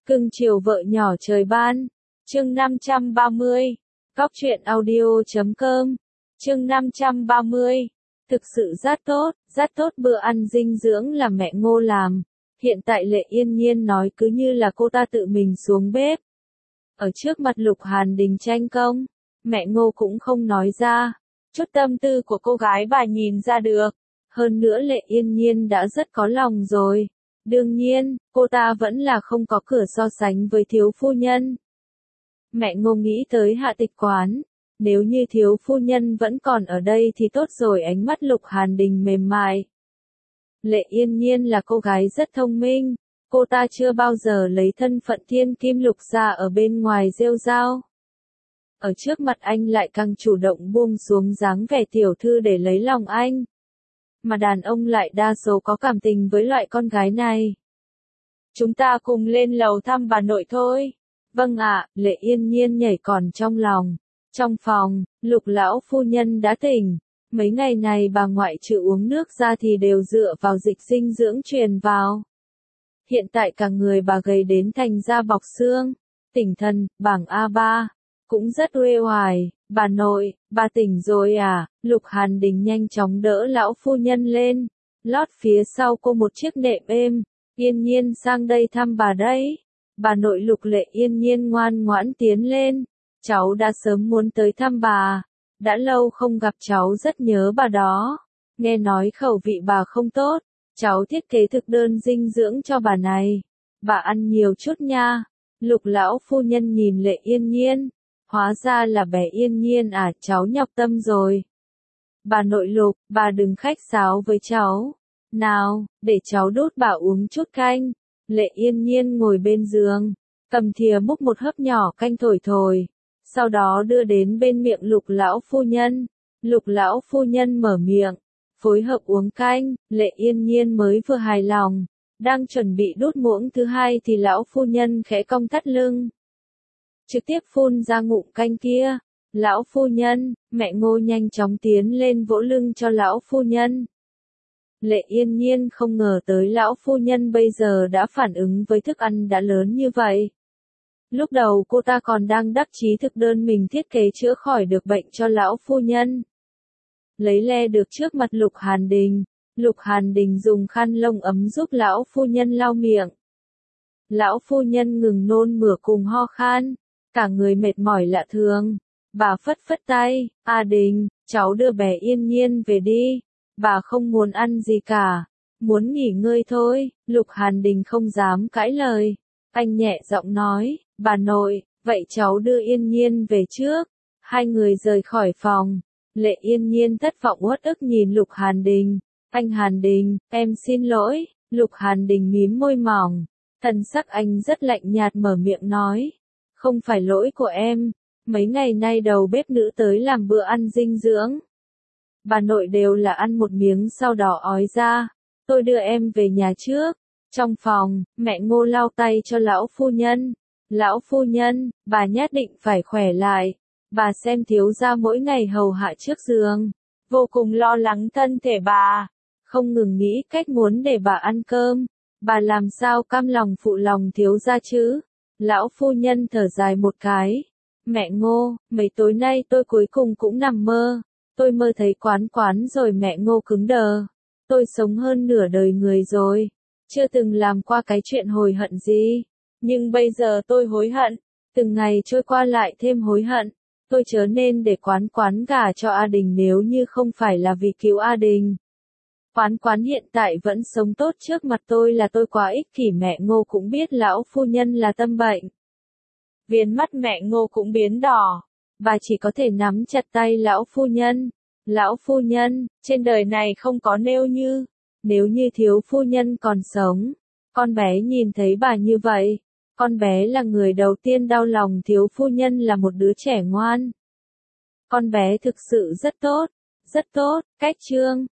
Cưng chiều vợ nhỏ trời ban. Chương 530. Góc truyện audio.com. Chương 530. Thực sự rất tốt bữa ăn dinh dưỡng là mẹ Ngô làm. Hiện tại Lệ Yên Nhiên nói cứ như là cô ta tự mình xuống bếp. Ở trước mặt Lục Hàn Đình tranh công, mẹ Ngô cũng không nói ra. Chút tâm tư của cô gái bà nhìn ra được. Hơn nữa Lệ Yên Nhiên đã rất có lòng rồi. Đương nhiên, cô ta vẫn là không có cửa so sánh với thiếu phu nhân. Mẹ Ngô nghĩ tới Hạ Tịch Quán. Nếu như thiếu phu nhân vẫn còn ở đây thì tốt rồi. Ánh mắt Lục Hàn Đình mềm mại. Lệ Yên Nhiên là cô gái rất thông minh. Cô ta chưa bao giờ lấy thân phận thiên kim lục ra ở bên ngoài rêu rao. Ở trước mặt anh lại càng chủ động buông xuống dáng vẻ tiểu thư để lấy lòng anh. Mà đàn ông lại đa số có cảm tình với loại con gái này. Chúng ta cùng lên lầu thăm bà nội thôi. Vâng ạ, Lệ Yên Nhiên nhảy còn trong lòng. Trong phòng, Lục lão phu nhân đã tỉnh. Mấy ngày này bà ngoại trừ uống nước ra thì đều dựa vào dịch dinh dưỡng truyền vào. Hiện tại cả người bà gầy đến thành da bọc xương. Tỉnh thần, bảng A3. Cũng rất uể oải. Bà nội, bà tỉnh rồi à? Lục Hàn Đình nhanh chóng đỡ lão phu nhân lên. Lót phía sau cô một chiếc nệm êm. Yên Nhiên sang đây thăm bà đấy. Bà nội Lục Lệ Yên Nhiên ngoan ngoãn tiến lên. Cháu đã sớm muốn tới thăm bà. Đã lâu không gặp cháu rất nhớ bà đó. Nghe nói khẩu vị bà không tốt. Cháu thiết kế thực đơn dinh dưỡng cho bà này. Bà ăn nhiều chút nha. Lục lão phu nhân nhìn Lệ Yên Nhiên. Hóa ra là bé Yên Nhiên à, cháu nhọc tâm rồi. Bà nội Lục, bà đừng khách sáo với cháu. Nào, để cháu đút bà uống chút canh. Lệ Yên Nhiên ngồi bên giường, cầm thìa múc một hớp nhỏ canh thổi thổi. Sau đó đưa đến bên miệng Lục lão phu nhân. Lục lão phu nhân mở miệng, phối hợp uống canh. Lệ Yên Nhiên mới vừa hài lòng, đang chuẩn bị đút muỗng thứ hai thì lão phu nhân khẽ cong thắt lưng. Trực tiếp phun ra ngụm canh kia. Lão phu nhân, mẹ Ngô nhanh chóng tiến lên vỗ lưng cho lão phu nhân. Lệ Yên Nhiên không ngờ tới lão phu nhân bây giờ đã phản ứng với thức ăn đã lớn như vậy. Lúc đầu cô ta còn đang đắc chí thực đơn mình thiết kế chữa khỏi được bệnh cho lão phu nhân. Lấy le được trước mặt Lục Hàn Đình. Lục Hàn Đình dùng khăn lông ấm giúp lão phu nhân lau miệng. Lão phu nhân ngừng nôn mửa cùng ho khan. Cả người mệt mỏi lạ thường. Bà phất phất tay, A Đình, cháu đưa bé Yên Nhiên về đi. Bà không muốn ăn gì cả. Muốn nghỉ ngơi thôi. Lục Hàn Đình không dám cãi lời. Anh nhẹ giọng nói, bà nội, vậy cháu đưa Yên Nhiên về trước. Hai người rời khỏi phòng. Lệ Yên Nhiên thất vọng uất ức nhìn Lục Hàn Đình. Anh Hàn Đình, em xin lỗi. Lục Hàn Đình mím môi mỏng. Thần sắc anh rất lạnh nhạt mở miệng nói. Không phải lỗi của em. Mấy ngày nay đầu bếp nữ tới làm bữa ăn dinh dưỡng. Bà nội đều là ăn một miếng sau đó ói ra. Tôi đưa em về nhà trước. Trong phòng, mẹ Ngô lau tay cho lão phu nhân. Lão phu nhân, bà nhất định phải khỏe lại. Bà xem thiếu gia mỗi ngày hầu hạ trước giường. Vô cùng lo lắng thân thể bà. Không ngừng nghĩ cách muốn để bà ăn cơm. Bà làm sao cam lòng phụ lòng thiếu gia chứ? Lão phu nhân thở dài một cái. Mẹ Ngô, mấy tối nay tôi cuối cùng cũng nằm mơ. Tôi mơ thấy quán rồi. Mẹ Ngô cứng đờ. Tôi sống hơn nửa đời người rồi. Chưa từng làm qua cái chuyện hối hận gì. Nhưng bây giờ tôi hối hận. Từng ngày trôi qua lại thêm hối hận. Tôi chớ nên để quán gả cho A Đình nếu như không phải là vì cứu A Đình. Quán hiện tại vẫn sống tốt trước mặt tôi là tôi quá ích kỷ. Mẹ Ngô cũng biết lão phu nhân là tâm bệnh. Viền mắt mẹ Ngô cũng biến đỏ. Bà chỉ có thể nắm chặt tay lão phu nhân. Lão phu nhân, trên đời này không có nếu như thiếu phu nhân còn sống. Con bé nhìn thấy bà như vậy. Con bé là người đầu tiên đau lòng thiếu phu nhân là một đứa trẻ ngoan. Con bé thực sự rất tốt. Rất tốt. Cách chương